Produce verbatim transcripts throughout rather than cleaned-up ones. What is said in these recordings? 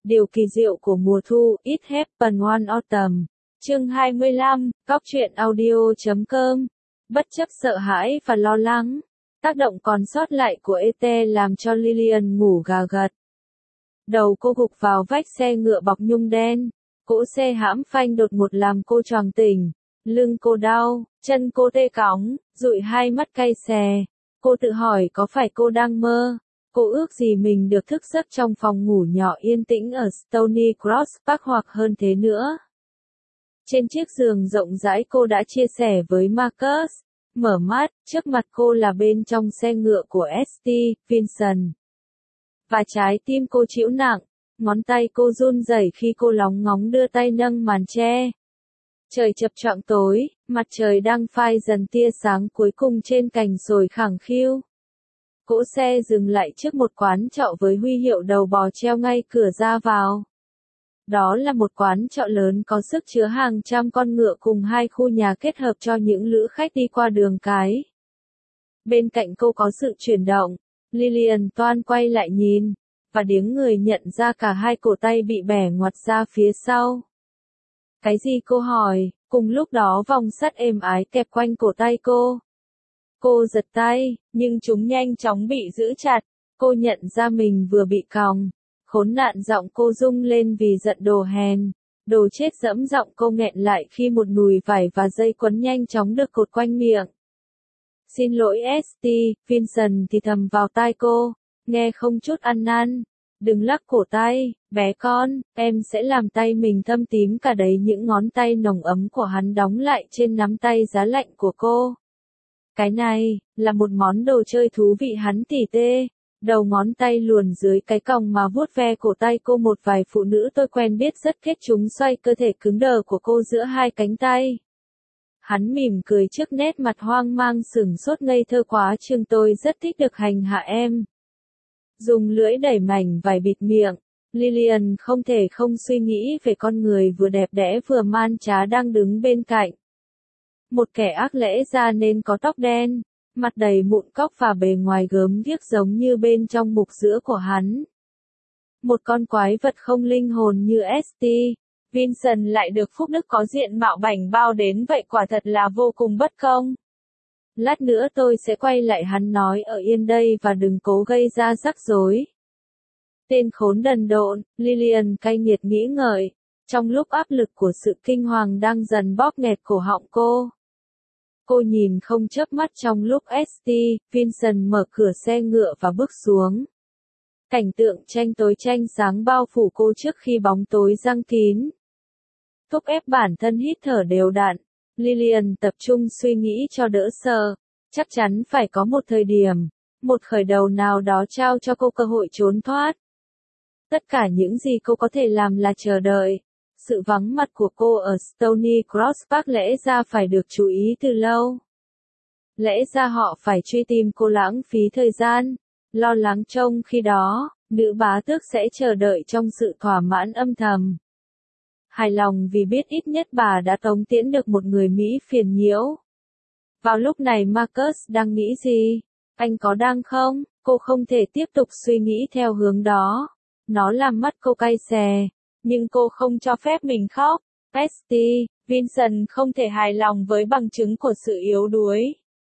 Điều kỳ diệu của mùa thu, It Happened One Autumn. Chương hai mươi lăm, Cóc truyện audio chấm com. Bất chấp sợ hãi và lo lắng, tác động còn sót lại của e tê làm cho Lillian ngủ gà gật. Đầu cô gục vào vách xe ngựa bọc nhung đen, cỗ xe hãm phanh đột ngột làm cô choàng tỉnh, lưng cô đau, chân cô tê cóng, dụi hai mắt cay xè. Cô tự hỏi có phải cô đang mơ? Cô ước gì mình được thức giấc trong phòng ngủ nhỏ yên tĩnh ở Stony Cross Park hoặc hơn thế nữa. Trên chiếc giường rộng rãi cô đã chia sẻ với Marcus, mở mắt, trước mặt cô là bên trong xe ngựa của Steve Vincent. Và trái tim cô chịu nặng, ngón tay cô run rẩy khi cô lóng ngóng đưa tay nâng màn che. Trời chập choạng tối, mặt trời đang phai dần tia sáng cuối cùng trên cành sồi khẳng khiu. Cỗ xe dừng lại trước một quán trọ với huy hiệu đầu bò treo ngay cửa ra vào. Đó là một quán trọ lớn có sức chứa hàng trăm con ngựa cùng hai khu nhà kết hợp cho những lữ khách đi qua đường cái. Bên cạnh cô có sự chuyển động, Lillian toan quay lại nhìn, và điếng người nhận ra cả hai cổ tay bị bẻ ngoặt ra phía sau. Cái gì cô hỏi, cùng lúc đó vòng sắt êm ái kẹp quanh cổ tay cô. Cô giật tay, nhưng chúng nhanh chóng bị giữ chặt, cô nhận ra mình vừa bị còng. Khốn nạn, giọng cô rung lên vì giận, đồ hèn, đồ chết dẫm. Giọng cô nghẹn lại khi một nùi vải và dây quấn nhanh chóng được cột quanh miệng. Xin lỗi Steve, Vincent thì thầm vào tai cô, nghe không chút ăn năn. Đừng lắc cổ tay, bé con, em sẽ làm tay mình thâm tím cả đấy. Những ngón tay nồng ấm của hắn đóng lại trên nắm tay giá lạnh của cô. Cái này, là một món đồ chơi thú vị, hắn tỉ tê. Đầu ngón tay luồn dưới cái còng mà vuốt ve cổ tay cô. Một vài phụ nữ tôi quen biết rất kết chúng xoay cơ thể cứng đờ của cô giữa hai cánh tay. Hắn mỉm cười trước nét mặt hoang mang sửng sốt ngây thơ. Quá chừng, tôi rất thích được hành hạ em. Dùng lưỡi đẩy mảnh vải bịt miệng, Lillian không thể không suy nghĩ về con người vừa đẹp đẽ vừa man trá đang đứng bên cạnh. Một kẻ ác lẽ ra nên có tóc đen, mặt đầy mụn cóc và bề ngoài gớm ghiếc giống như bên trong mục giữa của hắn. Một con quái vật không linh hồn như Steve Vincent lại được phúc đức có diện mạo bảnh bao đến vậy, quả thật là vô cùng bất công. Lát nữa tôi sẽ quay lại, hắn nói, ở yên đây và đừng cố gây ra rắc rối. Tên khốn đần độn, Lillian cay nghiệt nghĩ ngợi, trong lúc áp lực của sự kinh hoàng đang dần bóp nghẹt cổ họng cô. Cô nhìn không chớp mắt trong lúc Steve Vincent mở cửa xe ngựa và bước xuống. Cảnh tượng tranh tối tranh sáng bao phủ cô trước khi bóng tối giăng kín. Thúc ép bản thân hít thở đều đặn, Lillian tập trung suy nghĩ cho đỡ sợ. Chắc chắn phải có một thời điểm, một khởi đầu nào đó trao cho cô cơ hội trốn thoát. Tất cả những gì cô có thể làm là chờ đợi. Sự vắng mặt của cô ở Stony Cross Park lẽ ra phải được chú ý từ lâu. Lẽ ra họ phải truy tìm cô, lãng phí thời gian, lo lắng trông khi đó, nữ bá tước sẽ chờ đợi trong sự thỏa mãn âm thầm. Hài lòng vì biết ít nhất bà đã tống tiễn được một người Mỹ phiền nhiễu. Vào lúc này Marcus đang nghĩ gì? Anh có đang không? Cô không thể tiếp tục suy nghĩ theo hướng đó. Nó làm mắt cô cay xè. Nhưng cô không cho phép mình khóc. Steve Vincent không thể hài lòng với bằng chứng của sự yếu đuối.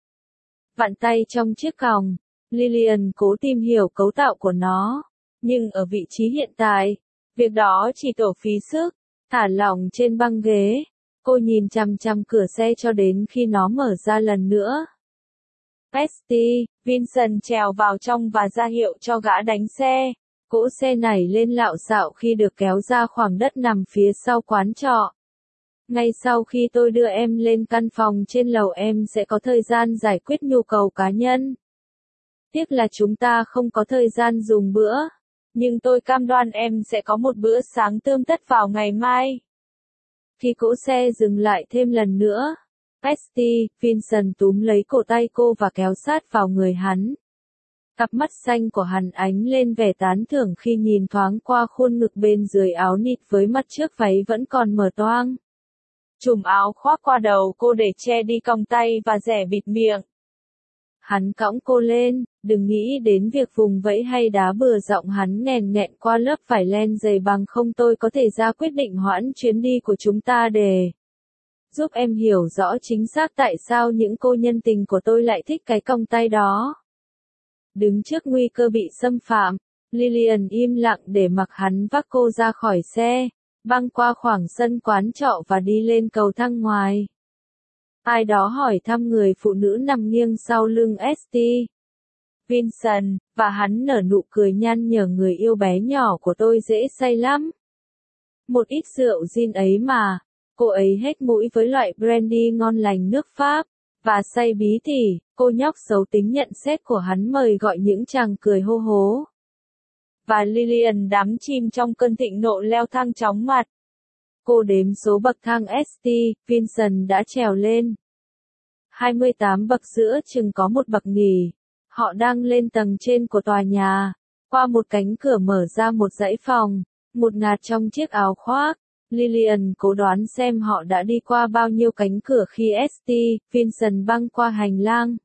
Vặn tay trong chiếc còng, Lillian cố tìm hiểu cấu tạo của nó. Nhưng ở vị trí hiện tại, việc đó chỉ tổ phí sức. Thả lỏng trên băng ghế, cô nhìn chằm chằm cửa xe cho đến khi nó mở ra lần nữa. Steve Vincent trèo vào trong và ra hiệu cho gã đánh xe. Cỗ xe nảy lên lạo xạo khi được kéo ra khoảng đất nằm phía sau quán trọ. Ngay sau khi tôi đưa em lên căn phòng trên lầu, em sẽ có thời gian giải quyết nhu cầu cá nhân. Tiếc là chúng ta không có thời gian dùng bữa. Nhưng tôi cam đoan em sẽ có một bữa sáng tươm tất vào ngày mai. Khi cỗ xe dừng lại thêm lần nữa, Steve Vincent túm lấy cổ tay cô và kéo sát vào người hắn. Cặp mắt xanh của hắn ánh lên vẻ tán thưởng khi nhìn thoáng qua khuôn ngực bên dưới áo nịt với mặt trước váy vẫn còn mở toang. Chùm áo khoác qua đầu cô để che đi còng tay và rẻ bịt miệng. Hắn cõng cô lên, đừng nghĩ đến việc vùng vẫy hay đá bừa, giọng hắn nghèn nghẹn qua lớp vải len dày, bằng không tôi có thể ra quyết định hoãn chuyến đi của chúng ta để giúp em hiểu rõ chính xác tại sao những cô nhân tình của tôi lại thích cái còng tay đó. Đứng trước nguy cơ bị xâm phạm, Lillian im lặng để mặc hắn vác cô ra khỏi xe, băng qua khoảng sân quán trọ và đi lên cầu thang ngoài. Ai đó hỏi thăm người phụ nữ nằm nghiêng sau lưng Esty Vincent, và hắn nở nụ cười nhăn nhở, người yêu bé nhỏ của tôi dễ say lắm. Một ít rượu gin ấy mà. Cô ấy hết mũi với loại brandy ngon lành nước Pháp, và say bí tỉ. Cô nhóc xấu tính nhận xét của hắn mời gọi những chàng cười hô hố. Và Lillian đắm chìm trong cơn thịnh nộ leo thang chóng mặt. Cô đếm số bậc thang Esty Vincent đã trèo lên. hai mươi tám bậc, giữa chừng có một bậc nghỉ. Họ đang lên tầng trên của tòa nhà. Qua một cánh cửa mở ra một dãy phòng, một ngạt trong chiếc áo khoác. Lillian cố đoán xem họ đã đi qua bao nhiêu cánh cửa khi Esty Vincent băng qua hành lang.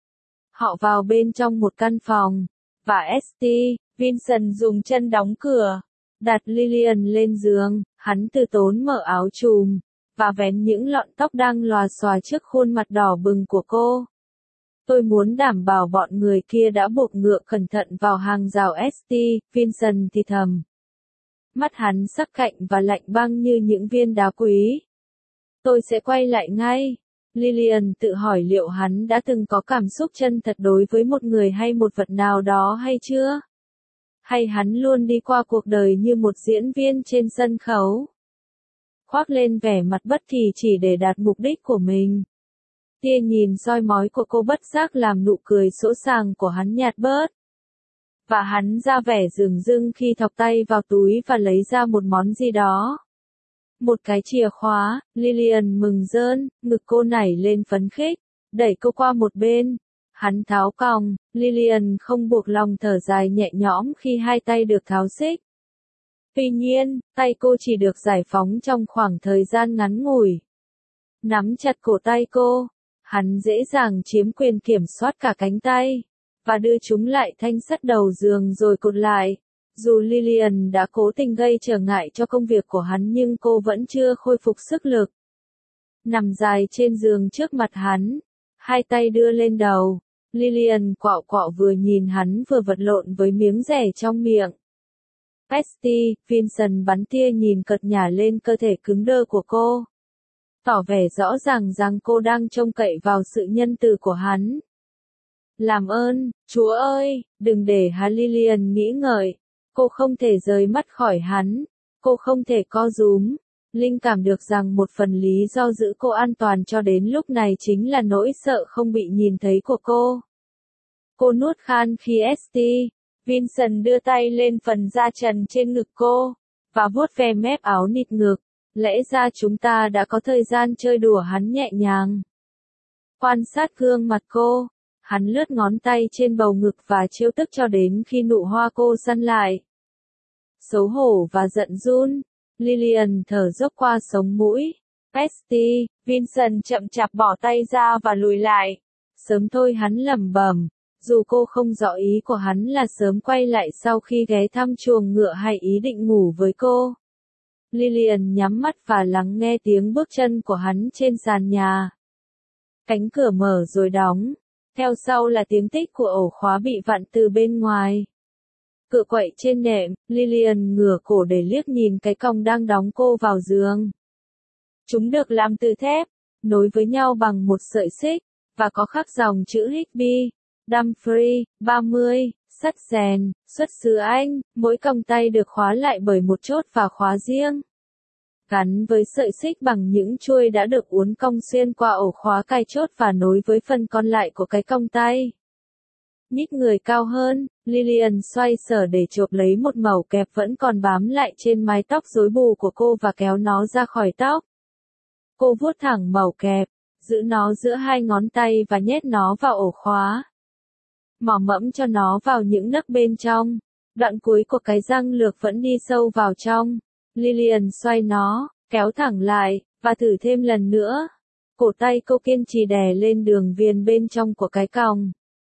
Họ vào bên trong một căn phòng, và Esty Vincent dùng chân đóng cửa, đặt Lillian lên giường. Hắn từ tốn mở áo trùm, và vén những lọn tóc đang lòa xòa trước khuôn mặt đỏ bừng của cô. Tôi muốn đảm bảo bọn người kia đã buộc ngựa cẩn thận vào hàng rào, Esty Vincent thì thầm. Mắt hắn sắc cạnh và lạnh băng như những viên đá quý. Tôi sẽ quay lại ngay. Lillian tự hỏi liệu hắn đã từng có cảm xúc chân thật đối với một người hay một vật nào đó hay chưa? Hay hắn luôn đi qua cuộc đời như một diễn viên trên sân khấu, khoác lên vẻ mặt bất kỳ chỉ để đạt mục đích của mình. Tia nhìn soi mói của cô bất giác làm nụ cười sỗ sàng của hắn nhạt bớt. Và hắn ra vẻ dửng dưng khi thọc tay vào túi và lấy ra một món gì đó. Một cái chìa khóa. Lillian mừng rơn, ngực cô nảy lên phấn khích, đẩy cô qua một bên. Hắn tháo còng, Lillian không buộc lòng thở dài nhẹ nhõm khi hai tay được tháo xích. Tuy nhiên, tay cô chỉ được giải phóng trong khoảng thời gian ngắn ngủi. Nắm chặt cổ tay cô, hắn dễ dàng chiếm quyền kiểm soát cả cánh tay, và đưa chúng lại thanh sắt đầu giường rồi cột lại. Dù Lillian đã cố tình gây trở ngại cho công việc của hắn nhưng cô vẫn chưa khôi phục sức lực. Nằm dài trên giường trước mặt hắn, hai tay đưa lên đầu, Lillian quạo quạo vừa nhìn hắn vừa vật lộn với miếng dẻ trong miệng. Esty Vincent bắn tia nhìn cợt nhả lên cơ thể cứng đơ của cô, tỏ vẻ rõ ràng rằng cô đang trông cậy vào sự nhân từ của hắn. Làm ơn, Chúa ơi, đừng để hắn. Lillian nghĩ ngợi. Cô không thể rời mắt khỏi hắn. Cô không thể co rúm. Linh cảm được rằng một phần lý do giữ cô an toàn cho đến lúc này chính là nỗi sợ không bị nhìn thấy của cô. Cô nuốt khan khi Esty Vincent đưa tay lên phần da trần trên ngực cô, và vuốt ve mép áo nịt ngực. Lẽ ra chúng ta đã có thời gian chơi đùa. Hắn nhẹ nhàng quan sát gương mặt cô. Hắn lướt ngón tay trên bầu ngực và trêu tức cho đến khi nụ hoa cô săn lại. Xấu hổ và giận run, Lillian thở dốc qua sống mũi. Esty Vincent chậm chạp bỏ tay ra và lùi lại. Sớm thôi, hắn lẩm bẩm, dù cô không rõ ý của hắn là sớm quay lại sau khi ghé thăm chuồng ngựa hay ý định ngủ với cô. Lillian nhắm mắt và lắng nghe tiếng bước chân của hắn trên sàn nhà. Cánh cửa mở rồi đóng. Theo sau là tiếng tích của ổ khóa bị vặn từ bên ngoài. Cựa quậy trên nệm, Lillian ngửa cổ để liếc nhìn cái còng đang đóng cô vào giường. Chúng được làm từ thép, nối với nhau bằng một sợi xích, và có khắc dòng chữ Higby, Dumfries, ba mươi, sắt rèn, xuất xứ Anh. Mỗi còng tay được khóa lại bởi một chốt và khóa riêng, gắn với sợi xích bằng những chuôi đã được uốn cong xuyên qua ổ khóa cài chốt và nối với phần còn lại của cái còng tay. Nhích người cao hơn, Lillian xoay sở để chộp lấy một mẩu kẹp vẫn còn bám lại trên mái tóc rối bù của cô và kéo nó ra khỏi tóc. Cô vuốt thẳng mẩu kẹp, giữ nó giữa hai ngón tay và nhét nó vào ổ khóa. Mỏ mẫm cho nó vào những nấc bên trong. Đoạn cuối của cái răng lược vẫn đi sâu vào trong. Lillian xoay nó, kéo thẳng lại, và thử thêm lần nữa. Cổ tay cô kiên trì đè lên đường viền bên trong của cái còng.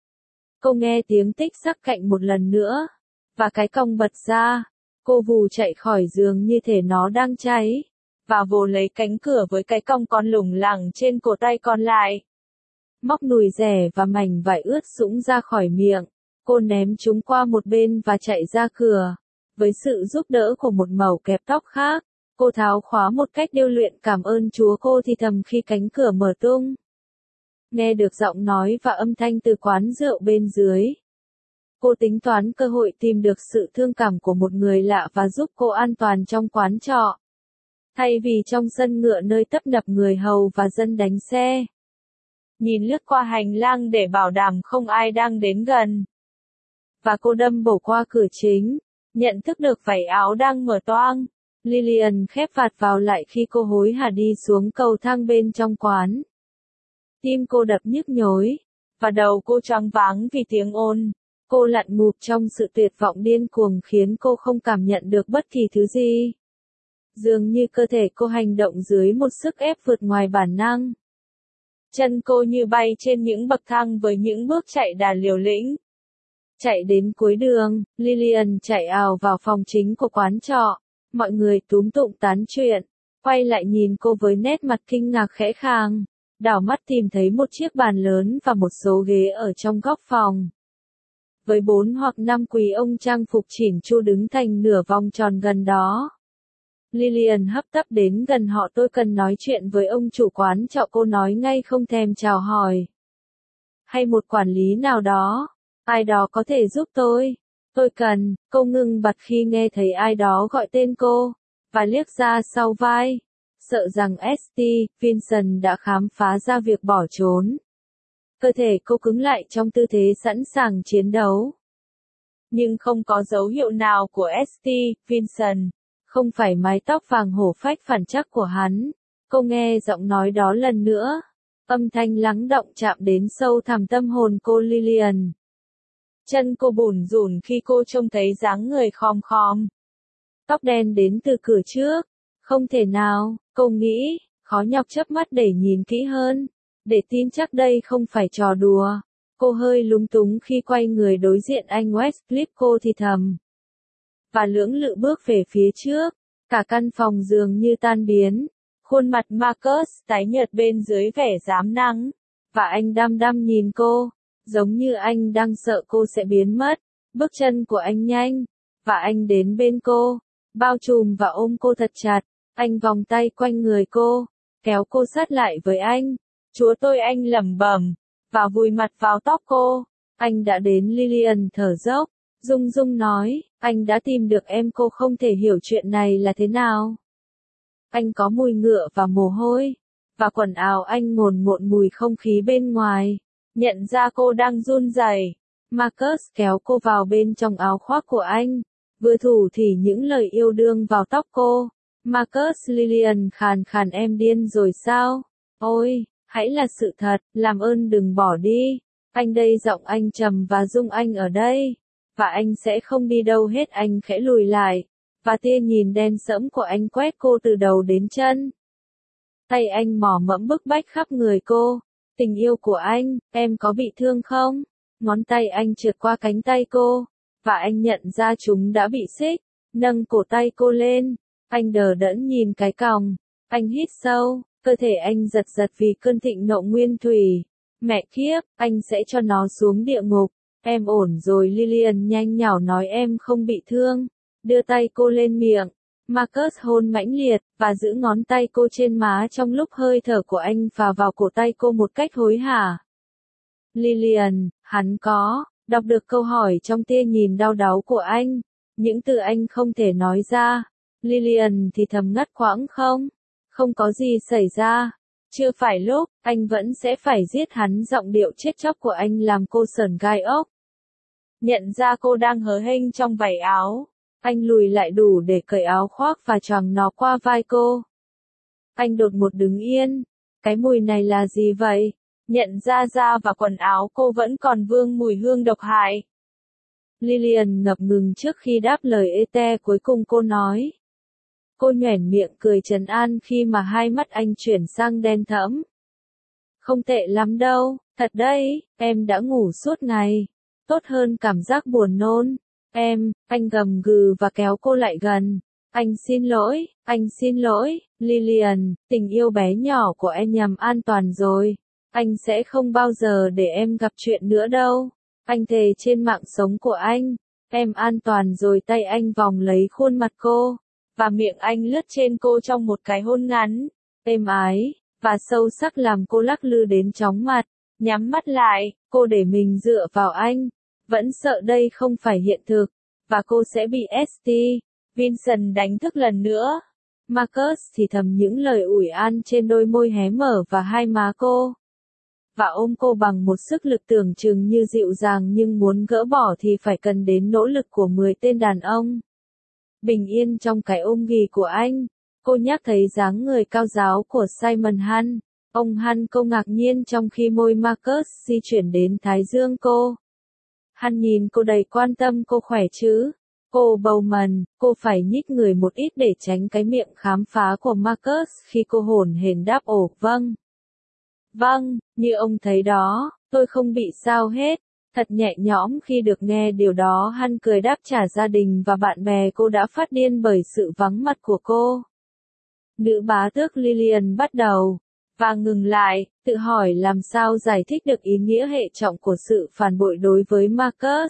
Cô nghe tiếng tích sắc cạnh một lần nữa. Và cái cong bật ra. Cô vù chạy khỏi giường như thể nó đang cháy. Và vồ lấy cánh cửa với cái cong còn lủng lẳng trên cổ tay còn lại. Móc nùi rẻ và mảnh vải ướt sũng ra khỏi miệng. Cô ném chúng qua một bên và chạy ra cửa. Với sự giúp đỡ của một mẩu kẹp tóc khác, cô tháo khóa một cách điêu luyện cảm ơn Chúa, cô thì thầm khi cánh cửa mở tung. Nghe được giọng nói và âm thanh từ quán rượu bên dưới. Cô tính toán cơ hội tìm được sự thương cảm của một người lạ và giúp cô an toàn trong quán trọ. Thay vì trong sân ngựa nơi tấp nập người hầu và dân đánh xe. Nhìn lướt qua hành lang để bảo đảm không ai đang đến gần. Và cô đâm bổ qua cửa chính, nhận thức được vảy áo đang mở toang. Lillian khép vạt vào lại khi cô hối hả đi xuống cầu thang bên trong quán. Tim cô đập nhức nhối, và đầu cô choáng váng vì tiếng ồn. Cô lặn ngụp trong sự tuyệt vọng điên cuồng khiến cô không cảm nhận được bất kỳ thứ gì. Dường như cơ thể cô hành động dưới một sức ép vượt ngoài bản năng. Chân cô như bay trên những bậc thang với những bước chạy đà liều lĩnh. Chạy đến cuối đường, Lillian chạy ào vào phòng chính của quán trọ. Mọi người túm tụm tán chuyện, quay lại nhìn cô với nét mặt kinh ngạc khẽ khàng. Đảo mắt tìm thấy một chiếc bàn lớn và một số ghế ở trong góc phòng. Với bốn hoặc năm quý ông trang phục chỉn chu đứng thành nửa vòng tròn gần đó. Lillian hấp tấp đến gần họ. Tôi cần nói chuyện với ông chủ quán trọ, cô nói ngay không thèm chào hỏi. Hay một quản lý nào đó. Ai đó có thể giúp tôi. Tôi cần, cô ngưng bặt khi nghe thấy ai đó gọi tên cô, và liếc ra sau vai, sợ rằng Steve Vincent đã khám phá ra việc bỏ trốn. Cơ thể cô cứng lại trong tư thế sẵn sàng chiến đấu. Nhưng không có dấu hiệu nào của Steve Vincent, không phải mái tóc vàng hổ phách phản trắc của hắn. Cô nghe giọng nói đó lần nữa, âm thanh lắng động chạm đến sâu thẳm tâm hồn cô. Lillian. Chân cô bủn rủn khi cô trông thấy dáng người khom khom. Tóc đen đến từ cửa trước. Không thể nào, cô nghĩ, khó nhọc chớp mắt để nhìn kỹ hơn, để tin chắc đây không phải trò đùa. Cô hơi lúng túng khi quay người đối diện anh Westcliff, cô thì thầm. Và lưỡng lự bước về phía trước, cả căn phòng dường như tan biến. Khuôn mặt Marcus tái nhợt bên dưới vẻ dám nắng, và anh đăm đăm nhìn cô. Giống như anh đang sợ cô sẽ biến mất. Bước chân của anh nhanh, và anh đến bên cô, bao trùm và ôm cô thật chặt. Anh vòng tay quanh người cô, kéo cô sát lại với anh. Chúa tôi, anh lẩm bẩm, và vùi mặt vào tóc cô. Anh đã đến. Lillian thở dốc, rung rung nói, anh đã tìm được em. Cô không thể hiểu chuyện này là thế nào. Anh có mùi ngựa và mồ hôi, và quần áo anh ngồn ngộn mùi không khí bên ngoài. Nhận ra cô đang run rẩy, Marcus kéo cô vào bên trong áo khoác của anh, vừa thủ thỉ những lời yêu đương vào tóc cô. Marcus. Lillian khàn khàn, em điên rồi sao? Ôi, hãy là sự thật, làm ơn đừng bỏ đi. Anh đây, giọng anh trầm và rung, anh ở đây, và anh sẽ không đi đâu hết. Anh khẽ lùi lại, và tia nhìn đen sẫm của anh quét cô từ đầu đến chân. Tay anh mò mẫm bức bách khắp người cô. Tình yêu của anh, em có bị thương không? Ngón tay anh trượt qua cánh tay cô, và anh nhận ra chúng đã bị xích, nâng cổ tay cô lên. Anh đờ đẫn nhìn cái còng. Anh hít sâu, cơ thể anh giật giật vì cơn thịnh nộ nguyên thủy. Mẹ kiếp, anh sẽ cho nó xuống địa ngục. Em ổn rồi. Lillian nhanh nhảu nói, em không bị thương. Đưa tay cô lên miệng. Marcus hôn mãnh liệt, và giữ ngón tay cô trên má trong lúc hơi thở của anh phà vào cổ tay cô một cách hối hả. Lillian, hắn có, đọc được câu hỏi trong tia nhìn đau đáu của anh. Những từ anh không thể nói ra. Lillian thì thầm ngắt quãng, không, không có gì xảy ra. Chưa phải lúc, anh vẫn sẽ phải giết hắn. Giọng điệu chết chóc của anh làm cô sởn gai ốc. Nhận ra cô đang hớ hênh trong vảy áo. Anh lùi lại đủ để cởi áo khoác và choàng nó qua vai cô. Anh đột ngột đứng yên. Cái mùi này là gì vậy? Nhận ra da và quần áo cô vẫn còn vương mùi hương độc hại. Lillian ngập ngừng trước khi đáp lời ê cuối cùng cô nói. Cô nhoẻn miệng cười trấn an khi mà hai mắt anh chuyển sang đen thẫm. Không tệ lắm đâu, thật đấy, em đã ngủ suốt ngày. tốt hơn cảm giác buồn nôn. Em, anh gầm gừ và kéo cô lại gần. Anh xin lỗi, anh xin lỗi, Lillian, tình yêu bé nhỏ của em nhằm an toàn rồi. Anh sẽ không bao giờ để em gặp chuyện nữa đâu. Anh thề trên mạng sống của anh. Em an toàn rồi. Tay anh vòng lấy khuôn mặt cô, và miệng anh lướt trên cô trong một cái hôn ngắn, êm ái, và sâu sắc làm cô lắc lư đến chóng mặt. Nhắm mắt lại, cô để mình dựa vào anh, vẫn sợ đây không phải hiện thực, và cô sẽ bị ét tê. Vincent đánh thức lần nữa. Marcus thì thầm những lời ủi an trên đôi môi hé mở và hai má cô, và ôm cô bằng một sức lực tưởng chừng như dịu dàng, nhưng muốn gỡ bỏ thì phải cần đến nỗ lực của mười tên đàn ông. Bình yên trong cái ôm ghì của anh, cô nhắc thấy dáng người cao ráo của Simon Hunt. Ông Hunt cô ngạc nhiên trong khi môi Marcus di chuyển đến thái dương cô. Hunt nhìn cô đầy quan tâm. Cô khỏe chứ? Cô Bowman, cô phải nhích người một ít để tránh cái miệng khám phá của Marcus khi cô hổn hển đáp ồ, vâng. Vâng, như ông thấy đó, tôi không bị sao hết. Thật nhẹ nhõm khi được nghe điều đó. Hunt cười đáp trả. Gia đình và bạn bè cô đã phát điên bởi sự vắng mặt của cô. Nữ bá tước Lillian bắt đầu, và ngừng lại, tự hỏi làm sao giải thích được ý nghĩa hệ trọng của sự phản bội đối với Marcus.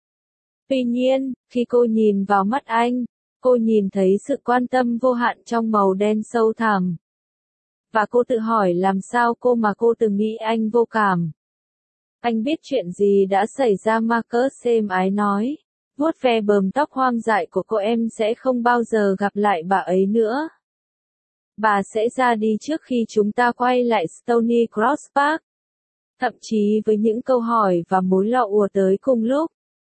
Tuy nhiên, khi cô nhìn vào mắt anh, cô nhìn thấy sự quan tâm vô hạn trong màu đen sâu thẳm. Và cô tự hỏi làm sao cô mà cô từng nghĩ anh vô cảm. Anh biết chuyện gì đã xảy ra. Marcus êm ái nói, vuốt ve bờm tóc hoang dại của cô. Em sẽ không bao giờ gặp lại bà ấy nữa. Bà sẽ ra đi trước khi chúng ta quay lại Stony Cross Park. Thậm chí với những câu hỏi và mối lo ùa tới cùng lúc.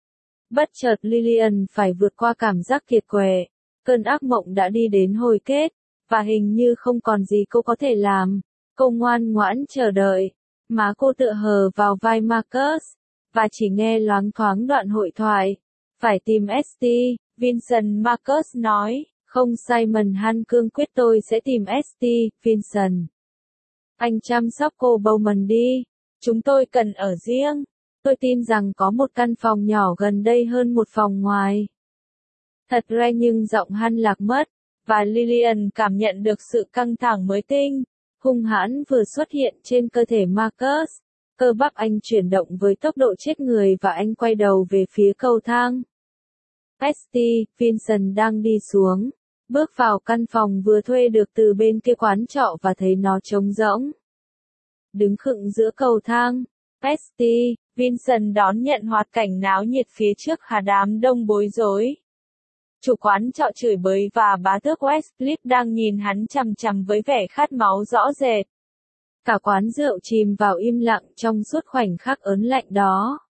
Bất chợt Lillian phải vượt qua cảm giác kiệt quệ. Cơn ác mộng đã đi đến hồi kết, và hình như không còn gì cô có thể làm. Cô ngoan ngoãn chờ đợi. Má cô tựa hờ vào vai Marcus, và chỉ nghe loáng thoáng đoạn hội thoại. Phải tìm ét tê, Vincent. Marcus nói. Không. Simon Hunt cương quyết. Tôi sẽ tìm ét tê, Vincent. Anh chăm sóc cô Bowman đi. Chúng tôi cần ở riêng. Tôi tin rằng có một căn phòng nhỏ gần đây hơn một phòng ngoài. Thật ra nhưng giọng Hunt lạc mất, và Lillian cảm nhận được sự căng thẳng mới tinh, hung hãn vừa xuất hiện trên cơ thể Marcus. Cơ bắp anh chuyển động với tốc độ chết người và anh quay đầu về phía cầu thang. ét tê, Vincent đang đi xuống, bước vào căn phòng vừa thuê được từ bên kia quán trọ và thấy nó trống rỗng. Đứng khựng giữa cầu thang, ét tê, Vincent đón nhận hoạt cảnh náo nhiệt phía trước hà đám đông bối rối. Chủ quán trọ chửi bới và bá tước Westcliff đang nhìn hắn chằm chằm với vẻ khát máu rõ rệt. Cả quán rượu chìm vào im lặng trong suốt khoảnh khắc ớn lạnh đó.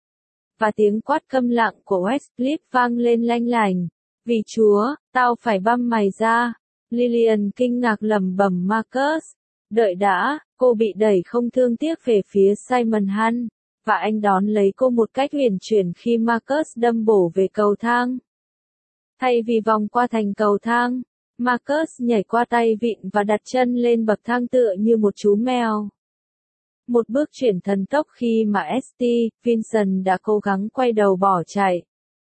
Và tiếng quát câm lặng của Westcliff vang lên lanh lành. Vì Chúa, tao phải băm mày ra. Lillian kinh ngạc lẩm bẩm. Marcus, đợi đã. Cô bị đẩy không thương tiếc về phía Simon Hunt, và anh đón lấy cô một cách huyền chuyển khi Marcus đâm bổ về cầu thang. Thay vì vòng qua thành cầu thang, Marcus nhảy qua tay vịn và đặt chân lên bậc thang tựa như một chú mèo. Một bước chuyển thần tốc khi mà ét tê, Vincent đã cố gắng quay đầu bỏ chạy.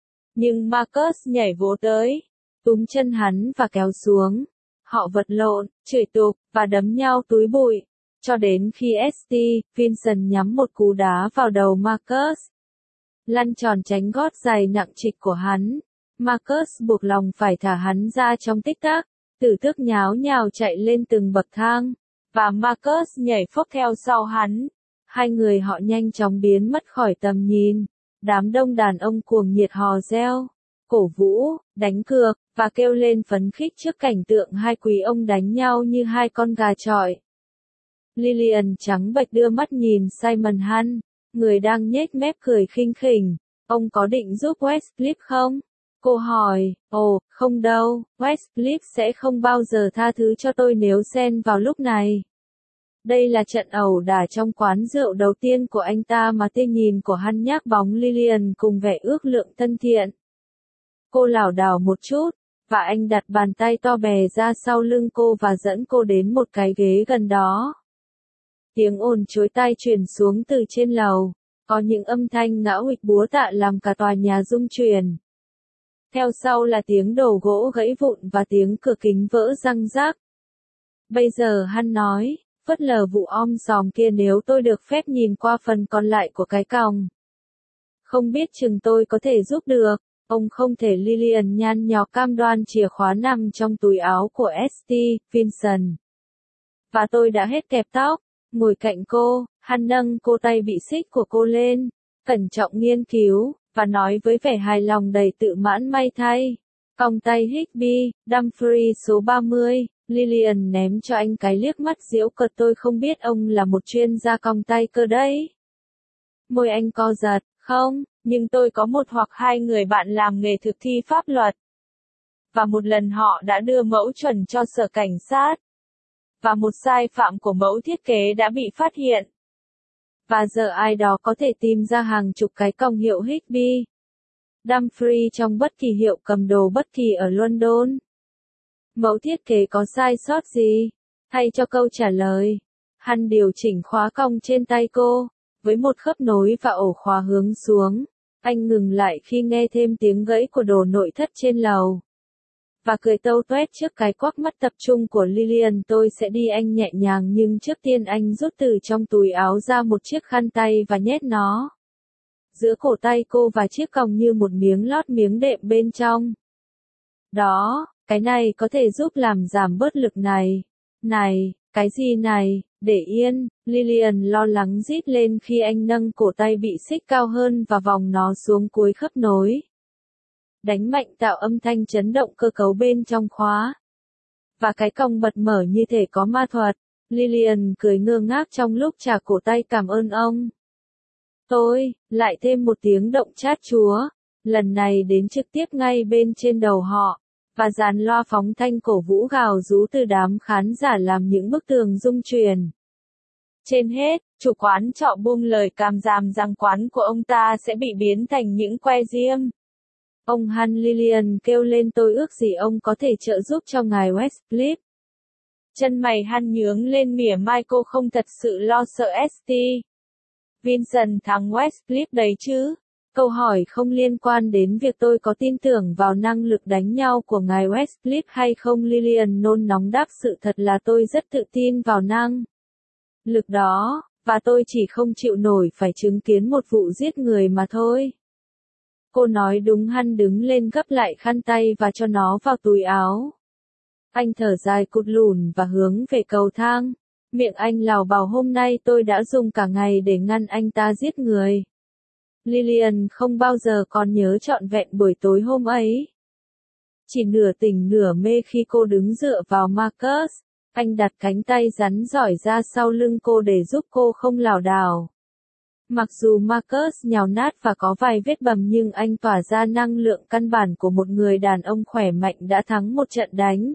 Nhưng Marcus nhảy vỗ tới, túm chân hắn và kéo xuống. Họ vật lộn, chửi tục, và đấm nhau túi bụi. Cho đến khi ét tê, Vincent nhắm một cú đá vào đầu Marcus. Lăn tròn tránh gót giày nặng trịch của hắn. Marcus buộc lòng phải thả hắn ra trong tích tắc. Tử tước nháo nhào chạy lên từng bậc thang, và Marcus nhảy phốc theo sau hắn. Hai người họ nhanh chóng biến mất khỏi tầm nhìn. Đám đông đàn ông cuồng nhiệt hò reo, cổ vũ, đánh cược, và kêu lên phấn khích trước cảnh tượng hai quý ông đánh nhau như hai con gà chọi. Lillian trắng bệch đưa mắt nhìn Simon Hunt, người đang nhếch mép cười khinh khỉnh. Ông có định giúp Westcliff không? Cô hỏi. Ồ, không đâu, Westcliff sẽ không bao giờ tha thứ cho tôi nếu xen vào lúc này. Đây là trận ẩu đả trong quán rượu đầu tiên của anh ta mà tia nhìn của Hunt nhác bóng Lillian cùng vẻ ước lượng thân thiện. Cô lảo đảo một chút, và anh đặt bàn tay to bè ra sau lưng cô và dẫn cô đến một cái ghế gần đó. Tiếng ồn chối tai truyền xuống từ trên lầu. Có những âm thanh ngã huỵch búa tạ làm cả tòa nhà rung chuyển. Theo sau là tiếng đồ gỗ gãy vụn và tiếng cửa kính vỡ răng rác. Bây giờ hắn nói, phớt lờ vụ om sòm kia nếu tôi được phép nhìn qua phần còn lại của cái còng. Không biết chừng tôi có thể giúp được, ông không thể. Lillian nhăn nhó cam đoan chìa khóa nằm trong túi áo của Steve Vinson. Và tôi đã hết kẹp tóc, ngồi cạnh cô, hắn nâng cô tay bị xích của cô lên, cẩn trọng nghiên cứu, và nói với vẻ hài lòng đầy tự mãn may thay. Còng tay Higby, Dumfries số ba mươi, Lillian ném cho anh cái liếc mắt giễu cợt tôi không biết ông là một chuyên gia còng tay cơ đấy. Môi anh co giật, không, nhưng tôi có một hoặc hai người bạn làm nghề thực thi pháp luật. Và một lần họ đã đưa mẫu chuẩn cho sở cảnh sát. Và một sai phạm của mẫu thiết kế đã bị phát hiện. Và giờ ai đó có thể tìm ra hàng chục cái còng hiệu Higby, Dumfries trong bất kỳ hiệu cầm đồ bất kỳ ở London. Mẫu thiết kế có sai sót gì? Thay cho câu trả lời, hắn điều chỉnh khóa còng trên tay cô, với một khớp nối và ổ khóa hướng xuống. Anh ngừng lại khi nghe thêm tiếng gãy của đồ nội thất trên lầu. Và cười tâu tuét trước cái quắc mắt tập trung của Lillian. Tôi sẽ đi, anh nhẹ nhàng, nhưng trước tiên anh rút từ trong túi áo ra một chiếc khăn tay và nhét nó giữa cổ tay cô và chiếc còng như một miếng lót miếng đệm bên trong. Đó, cái này có thể giúp làm giảm bớt lực này. Này, cái gì này, để yên, Lillian lo lắng rít lên khi anh nâng cổ tay bị xích cao hơn và vòng nó xuống cuối khớp nối. Đánh mạnh tạo âm thanh chấn động cơ cấu bên trong khóa. Và cái còng bật mở như thể có ma thuật. Lillian cười ngơ ngác trong lúc chà cổ tay cảm ơn ông. Tôi, lại thêm một tiếng động chát chúa, lần này đến trực tiếp ngay bên trên đầu họ, và dàn loa phóng thanh cổ vũ gào rú từ đám khán giả làm những bức tường rung chuyển. Trên hết, chủ quán trọ buông lời càm ràm rằng quán của ông ta sẽ bị biến thành những que diêm. Ông Han. Lillian kêu lên, tôi ước gì ông có thể trợ giúp cho ngài Westcliff. Chân mày Han nhướng lên mỉa mai, cô không thật sự lo sợ Steve Vinson thắng Westcliff đấy chứ? Câu hỏi không liên quan đến việc tôi có tin tưởng vào năng lực đánh nhau của ngài Westcliff hay không. Lillian nôn nóng đáp, sự thật là tôi rất tự tin vào năng lực đó, và tôi chỉ không chịu nổi phải chứng kiến một vụ giết người mà thôi. Cô nói đúng. Han đứng lên gấp lại khăn tay và cho nó vào túi áo. Anh thở dài cụt lùn và hướng về cầu thang. Miệng anh lào bào, hôm nay tôi đã dùng cả ngày để ngăn anh ta giết người. Lillian không bao giờ còn nhớ trọn vẹn buổi tối hôm ấy. Chỉ nửa tỉnh nửa mê khi cô đứng dựa vào Marcus. Anh đặt cánh tay rắn giỏi ra sau lưng cô để giúp cô không lảo đảo. Mặc dù Marcus nhào nát và có vài vết bầm, nhưng anh tỏa ra năng lượng căn bản của một người đàn ông khỏe mạnh đã thắng một trận đánh.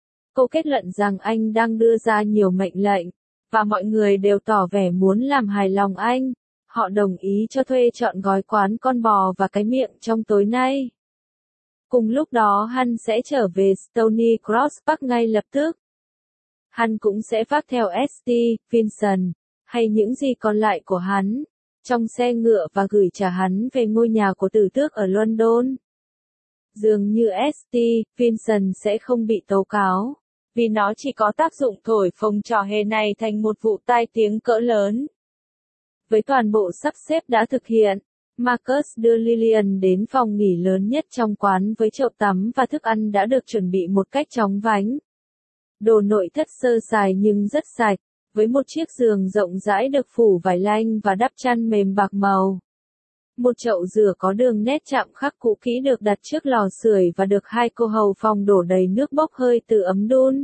Cô kết luận rằng anh đang đưa ra nhiều mệnh lệnh, và mọi người đều tỏ vẻ muốn làm hài lòng anh. Họ đồng ý cho thuê trọn gói quán con bò và cái miệng trong tối nay. Cùng lúc đó Han sẽ trở về Stony Cross Park ngay lập tức. Han cũng sẽ vác theo Steve Vinson, hay những gì còn lại của hắn, trong xe ngựa và gửi trả hắn về ngôi nhà của tử tước ở London. Dường như Steve Vinson sẽ không bị tố cáo, vì nó chỉ có tác dụng thổi phồng trò hề này thành một vụ tai tiếng cỡ lớn. Với toàn bộ sắp xếp đã thực hiện, Marcus đưa Lillian đến phòng nghỉ lớn nhất trong quán với chậu tắm và thức ăn đã được chuẩn bị một cách chóng vánh. Đồ nội thất sơ sài nhưng rất sạch, với một chiếc giường rộng rãi được phủ vải lanh và đắp chăn mềm bạc màu. Một chậu rửa có đường nét chạm khắc cũ kỹ được đặt trước lò sưởi và được hai cô hầu phòng đổ đầy nước bốc hơi từ ấm đun.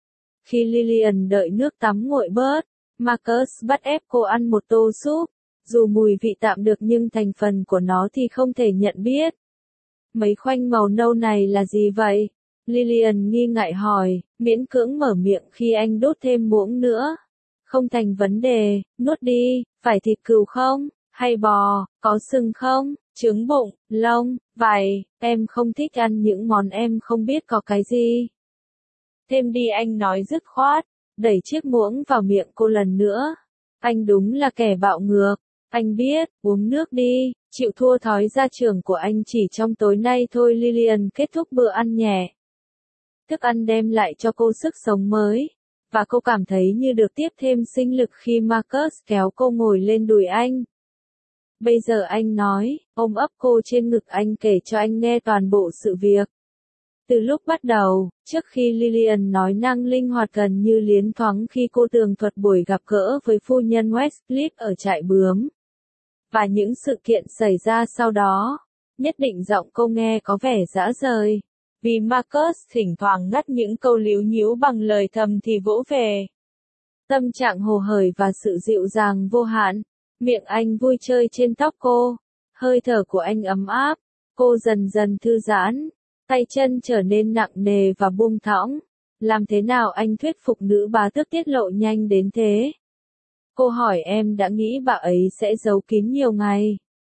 Khi Lillian đợi nước tắm nguội bớt, Marcus bắt ép cô ăn một tô súp, dù mùi vị tạm được nhưng thành phần của nó thì không thể nhận biết. Mấy khoanh màu nâu này là gì vậy? Lillian nghi ngại hỏi, miễn cưỡng mở miệng khi anh đốt thêm muỗng nữa. Không thành vấn đề, nuốt đi, phải thịt cừu không? Hay bò, có sừng không? Trứng bụng, lông, vảy, em không thích ăn những món em không biết có cái gì. Thêm đi, anh nói dứt khoát, đẩy chiếc muỗng vào miệng cô lần nữa. Anh đúng là kẻ bạo ngược. Anh biết, uống nước đi, chịu thua thói gia trưởng của anh chỉ trong tối nay thôi. Lillian kết thúc bữa ăn nhẹ. Thức ăn đem lại cho cô sức sống mới, và cô cảm thấy như được tiếp thêm sinh lực khi Marcus kéo cô ngồi lên đùi anh. Bây giờ anh nói, ôm ấp cô trên ngực, anh kể cho anh nghe toàn bộ sự việc. Từ lúc bắt đầu, trước khi Lillian nói năng linh hoạt gần như liến thoáng khi cô tường thuật buổi gặp gỡ với phu nhân Westcliff ở trại bướm. Và những sự kiện xảy ra sau đó, nhất định giọng cô nghe có vẻ dã rời. Vì Marcus thỉnh thoảng ngắt những câu líu nhíu bằng lời thầm thì vỗ về. Tâm trạng hồ hởi và sự dịu dàng vô hạn, miệng anh vui chơi trên tóc cô, hơi thở của anh ấm áp, cô dần dần thư giãn, tay chân trở nên nặng nề và buông thõng. Làm thế nào anh thuyết phục nữ bá tước tiết lộ nhanh đến thế? Cô hỏi. Em đã nghĩ bà ấy sẽ giấu kín nhiều ngày.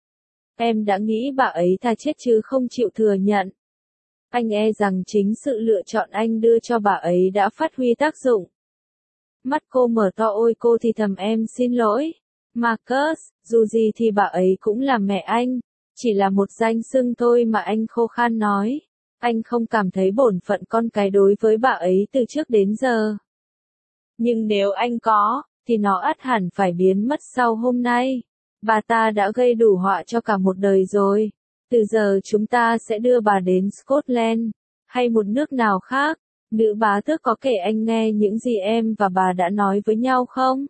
Em đã nghĩ bà ấy thà chết chứ không chịu thừa nhận. Anh e rằng chính sự lựa chọn anh đưa cho bà ấy đã phát huy tác dụng. Mắt cô mở to. Ôi, cô thì thầm, em xin lỗi. Marcus, dù gì thì bà ấy cũng là mẹ anh, chỉ là một danh xưng thôi mà. Anh khô khan nói. Anh không cảm thấy bổn phận con cái đối với bà ấy từ trước đến giờ. Nhưng nếu anh có, thì nó ắt hẳn phải biến mất sau hôm nay. Bà ta đã gây đủ họa cho cả một đời rồi. Từ giờ chúng ta sẽ đưa bà đến Scotland, hay một nước nào khác. Nữ bá tước có kể anh nghe những gì em và bà đã nói với nhau không?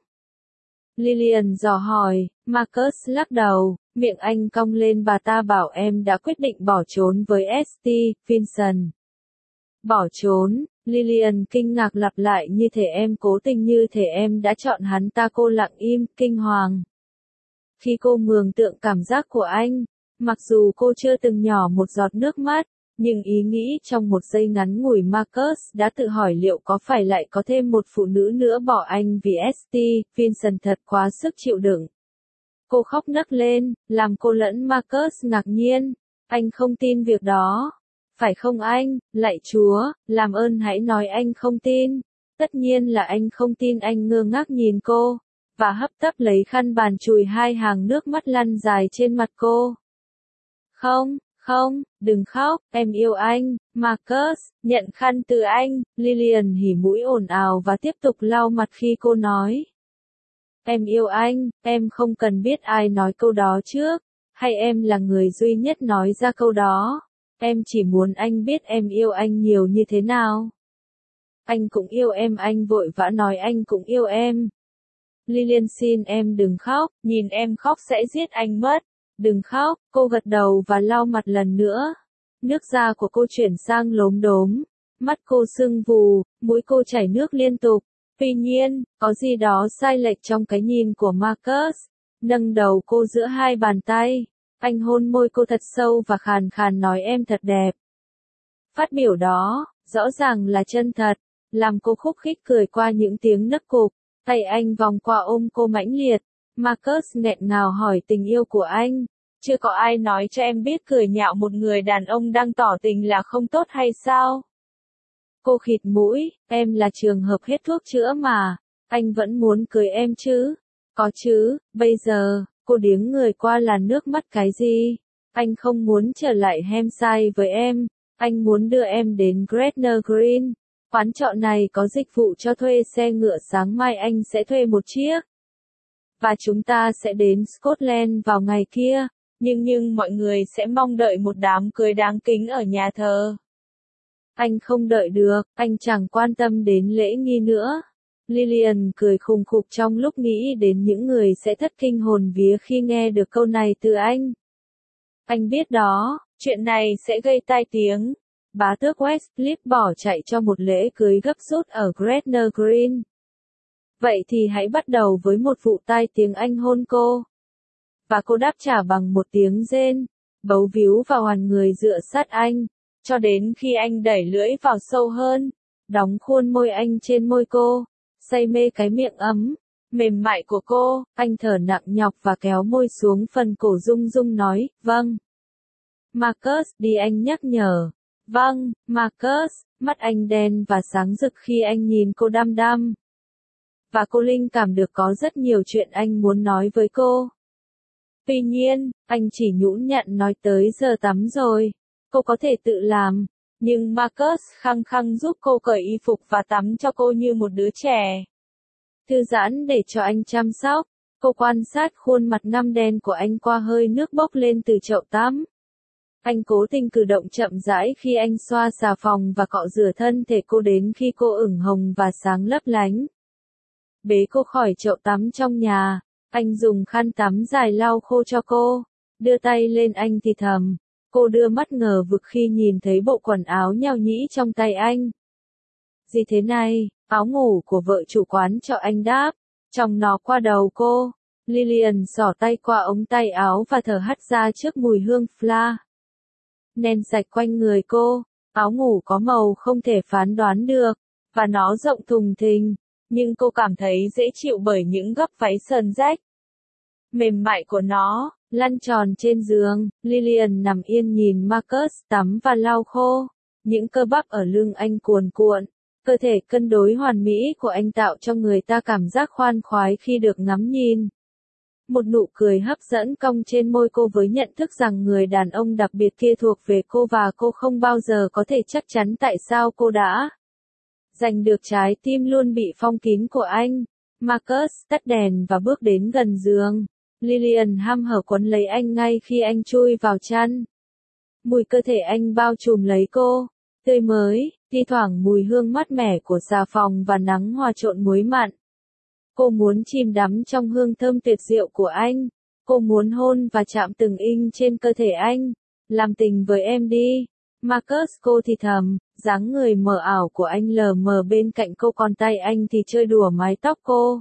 Lillian dò hỏi. Marcus lắc đầu, miệng anh cong lên. Bà ta bảo em đã quyết định bỏ trốn với Stevenson. Bỏ trốn? Lillian kinh ngạc lặp lại. Như thể em cố tình, như thể em đã chọn hắn ta. Cô lặng im, kinh hoàng. Khi cô mường tượng cảm giác của anh, mặc dù cô chưa từng nhỏ một giọt nước mắt, nhưng ý nghĩ trong một giây ngắn ngủi Marcus đã tự hỏi liệu có phải lại có thêm một phụ nữ nữa bỏ anh vì Stevenson thật quá sức chịu đựng. Cô khóc nấc lên, làm cô lẫn Marcus ngạc nhiên. Anh không tin việc đó. Phải không anh? Lạy Chúa, làm ơn hãy nói anh không tin. Tất nhiên là anh không tin. Anh ngơ ngác nhìn cô, và hấp tấp lấy khăn bàn chùi hai hàng nước mắt lăn dài trên mặt cô. Không, không, đừng khóc, em yêu anh. Marcus, nhận khăn từ anh. Lillian hỉ mũi ồn ào và tiếp tục lau mặt khi cô nói. Em yêu anh, em không cần biết ai nói câu đó trước, hay em là người duy nhất nói ra câu đó. Em chỉ muốn anh biết em yêu anh nhiều như thế nào. Anh cũng yêu em. Anh vội vã nói anh cũng yêu em. Lillian, xin em đừng khóc, nhìn em khóc sẽ giết anh mất. Đừng khóc, cô gật đầu và lau mặt lần nữa. Nước da của cô chuyển sang lốm đốm, mắt cô sưng vù, mũi cô chảy nước liên tục. Tuy nhiên, có gì đó sai lệch trong cái nhìn của Marcus. Nâng đầu cô giữa hai bàn tay, anh hôn môi cô thật sâu và khàn khàn nói em thật đẹp. Phát biểu đó, rõ ràng là chân thật, làm cô khúc khích cười qua những tiếng nấc cục. Tay anh vòng qua ôm cô mãnh liệt. Marcus nghẹn ngào hỏi tình yêu của anh. Chưa có ai nói cho em biết cười nhạo một người đàn ông đang tỏ tình là không tốt hay sao? Cô khịt mũi, em là trường hợp hết thuốc chữa mà. Anh vẫn muốn cưới em chứ? Có chứ, bây giờ, cô điếng người qua làn nước mắt. Cái gì? Anh không muốn trở lại Hampshire với em. Anh muốn đưa em đến Gretna Green. Quán trọ này có dịch vụ cho thuê xe ngựa. Sáng mai anh sẽ thuê một chiếc. Và chúng ta sẽ đến Scotland vào ngày kia. Nhưng nhưng mọi người sẽ mong đợi một đám cưới đáng kính ở nhà thờ. Anh không đợi được, anh chẳng quan tâm đến lễ nghi nữa. Lillian cười khùng khục trong lúc nghĩ đến những người sẽ thất kinh hồn vía khi nghe được câu này từ anh. Anh biết đó, chuyện này sẽ gây tai tiếng. Bá tước Westcliff bỏ chạy cho một lễ cưới gấp rút ở Gretna Green. Vậy thì hãy bắt đầu với một vụ tai tiếng. Anh hôn cô. Và cô đáp trả bằng một tiếng rên, bấu víu và hoàn người dựa sát anh, cho đến khi anh đẩy lưỡi vào sâu hơn, đóng khuôn môi anh trên môi cô, say mê cái miệng ấm, mềm mại của cô. Anh thở nặng nhọc và kéo môi xuống phần cổ rung rung nói, vâng. Marcus, đi, anh nhắc nhở. Vâng, Marcus, mắt anh đen và sáng rực khi anh nhìn cô đăm đăm. Và cô linh cảm được có rất nhiều chuyện anh muốn nói với cô. Tuy nhiên, anh chỉ nhũn nhặn nói tới giờ tắm rồi. Cô có thể tự làm. Nhưng Marcus khăng khăng giúp cô cởi y phục và tắm cho cô như một đứa trẻ. Thư giãn để cho anh chăm sóc. Cô quan sát khuôn mặt ngăm đen của anh qua hơi nước bốc lên từ chậu tắm. Anh cố tình cử động chậm rãi khi anh xoa xà phòng và cọ rửa thân thể cô đến khi cô ửng hồng và sáng lấp lánh. Bế cô khỏi chậu tắm trong nhà, anh dùng khăn tắm dài lau khô cho cô, đưa tay lên anh thì thầm. Cô đưa mắt ngờ vực khi nhìn thấy bộ quần áo nhao nhĩ trong tay anh. Gì thế này? Áo ngủ của vợ chủ quán cho anh đáp, trong nó qua đầu cô. Lillian xỏ tay qua ống tay áo và thở hắt ra trước mùi hương fla. Nen sạch quanh người cô, áo ngủ có màu không thể phán đoán được, và nó rộng thùng thình, nhưng cô cảm thấy dễ chịu bởi những góc váy sờn rách. Mềm mại của nó, lăn tròn trên giường, Lillian nằm yên nhìn Marcus tắm và lau khô. Những cơ bắp ở lưng anh cuồn cuộn, cơ thể cân đối hoàn mỹ của anh tạo cho người ta cảm giác khoan khoái khi được ngắm nhìn. Một nụ cười hấp dẫn cong trên môi cô với nhận thức rằng người đàn ông đặc biệt kia thuộc về cô và cô không bao giờ có thể chắc chắn tại sao cô đã giành được trái tim luôn bị phong kín của anh. Marcus tắt đèn và bước đến gần giường. Lillian hăm hở quấn lấy anh ngay khi anh chui vào chăn. Mùi cơ thể anh bao trùm lấy cô, tươi mới, thi thoảng mùi hương mát mẻ của xà phòng và nắng hòa trộn muối mặn. Cô muốn chìm đắm trong hương thơm tuyệt diệu của anh. Cô muốn hôn và chạm từng inch trên cơ thể anh. Làm tình với em đi. Marcus, cô thì thầm, dáng người mờ ảo của anh lờ mờ bên cạnh cô, còn tay anh thì chơi đùa mái tóc cô.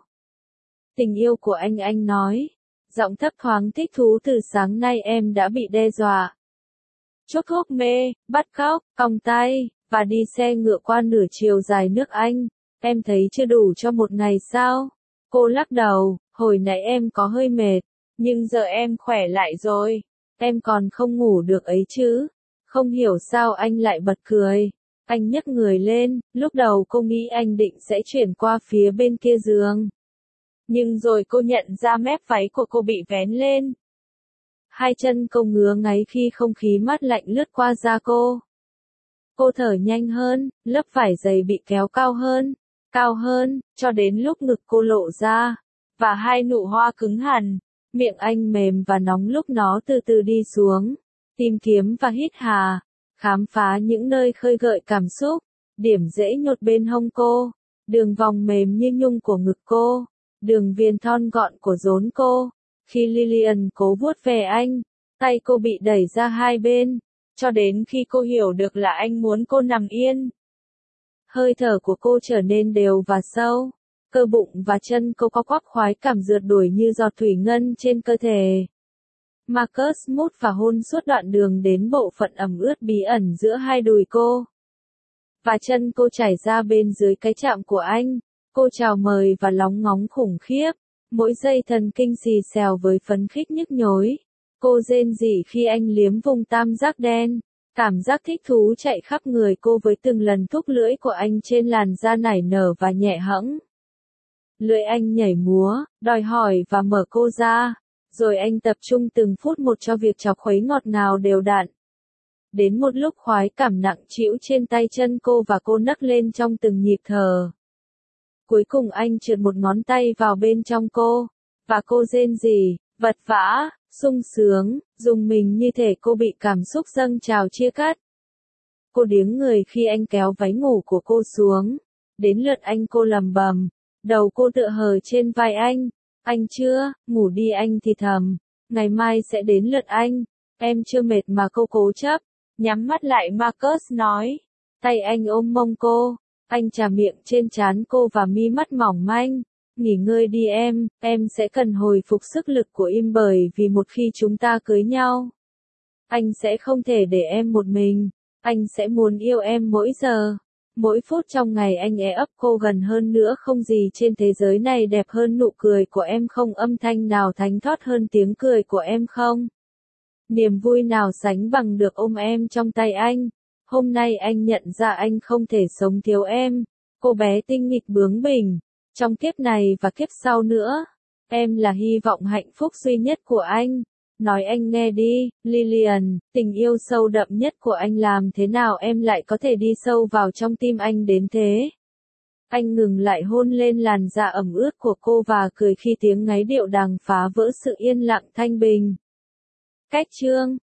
Tình yêu của anh, anh nói. Giọng thấp thoáng thích thú, từ sáng nay em đã bị đe dọa. Chuốc thuốc mê, bắt cóc, còng tay, và đi xe ngựa qua nửa chiều dài nước Anh. Em thấy chưa đủ cho một ngày sao? Cô lắc đầu, hồi nãy em có hơi mệt, nhưng giờ em khỏe lại rồi. Em còn không ngủ được ấy chứ. Không hiểu sao anh lại bật cười. Anh nhấc người lên, lúc đầu cô nghĩ anh định sẽ chuyển qua phía bên kia giường. Nhưng rồi cô nhận ra mép váy của cô bị vén lên. Hai chân cô ngứa ngáy khi không khí mát lạnh lướt qua da cô. Cô thở nhanh hơn, lớp vải dày bị kéo cao hơn, cao hơn, cho đến lúc ngực cô lộ ra, và hai nụ hoa cứng hẳn. Miệng anh mềm và nóng lúc nó từ từ đi xuống, tìm kiếm và hít hà, khám phá những nơi khơi gợi cảm xúc, điểm dễ nhột bên hông cô, đường vòng mềm như nhung của ngực cô, đường viền thon gọn của rốn cô. Khi Lillian cố vuốt về anh, tay cô bị đẩy ra hai bên, cho đến khi cô hiểu được là anh muốn cô nằm yên. Hơi thở của cô trở nên đều và sâu, cơ bụng và chân cô có quắp khoái cảm rượt đuổi như giọt thủy ngân trên cơ thể. Marcus mút và hôn suốt đoạn đường đến bộ phận ẩm ướt bí ẩn giữa hai đùi cô. Và chân cô chảy ra bên dưới cái chạm của anh, cô chào mời và lóng ngóng khủng khiếp. Mỗi giây thần kinh xì xèo với phấn khích nhức nhối. Cô rên rỉ khi anh liếm vùng tam giác đen. Cảm giác thích thú chạy khắp người cô với từng lần thúc lưỡi của anh trên làn da nảy nở và nhẹ hẫng. Lưỡi anh nhảy múa, đòi hỏi và mở cô ra. Rồi anh tập trung từng phút một cho việc chọc khuấy ngọt ngào đều đặn. Đến một lúc khoái cảm nặng trĩu trên tay chân cô và cô nấc lên trong từng nhịp thở. Cuối cùng anh trượt một ngón tay vào bên trong cô, và cô rên rỉ, vật vã, sung sướng, rùng mình như thể cô bị cảm xúc dâng trào chia cắt. Cô điếng người khi anh kéo váy ngủ của cô xuống. Đến lượt anh, cô lầm bầm, đầu cô tựa hờ trên vai anh. Anh chưa, ngủ đi, anh thì thầm, ngày mai sẽ đến lượt anh. Em chưa mệt mà, cô cố chấp. Nhắm mắt lại, Marcus nói. Tay anh ôm mông cô. Anh chà miệng trên trán cô và mi mắt mỏng manh. Nghỉ ngơi đi em, em sẽ cần hồi phục sức lực của im bởi vì một khi chúng ta cưới nhau, anh sẽ không thể để em một mình. Anh sẽ muốn yêu em mỗi giờ, mỗi phút trong ngày. Anh é ấp cô gần hơn nữa. Không gì trên thế giới này đẹp hơn nụ cười của em không, âm thanh nào thánh thót hơn tiếng cười của em không. Niềm vui nào sánh bằng được ôm em trong tay anh. Hôm nay anh nhận ra anh không thể sống thiếu em. Cô bé tinh nghịch bướng bỉnh. Trong kiếp này và kiếp sau nữa, em là hy vọng hạnh phúc duy nhất của anh. nói anh nghe đi, Lillian, tình yêu sâu đậm nhất của anh làm thế nào em lại có thể đi sâu vào trong tim anh đến thế? Anh ngừng lại hôn lên làn da ẩm ướt của cô và cười khi tiếng ngáy điệu đàng phá vỡ sự yên lặng thanh bình. Cách chương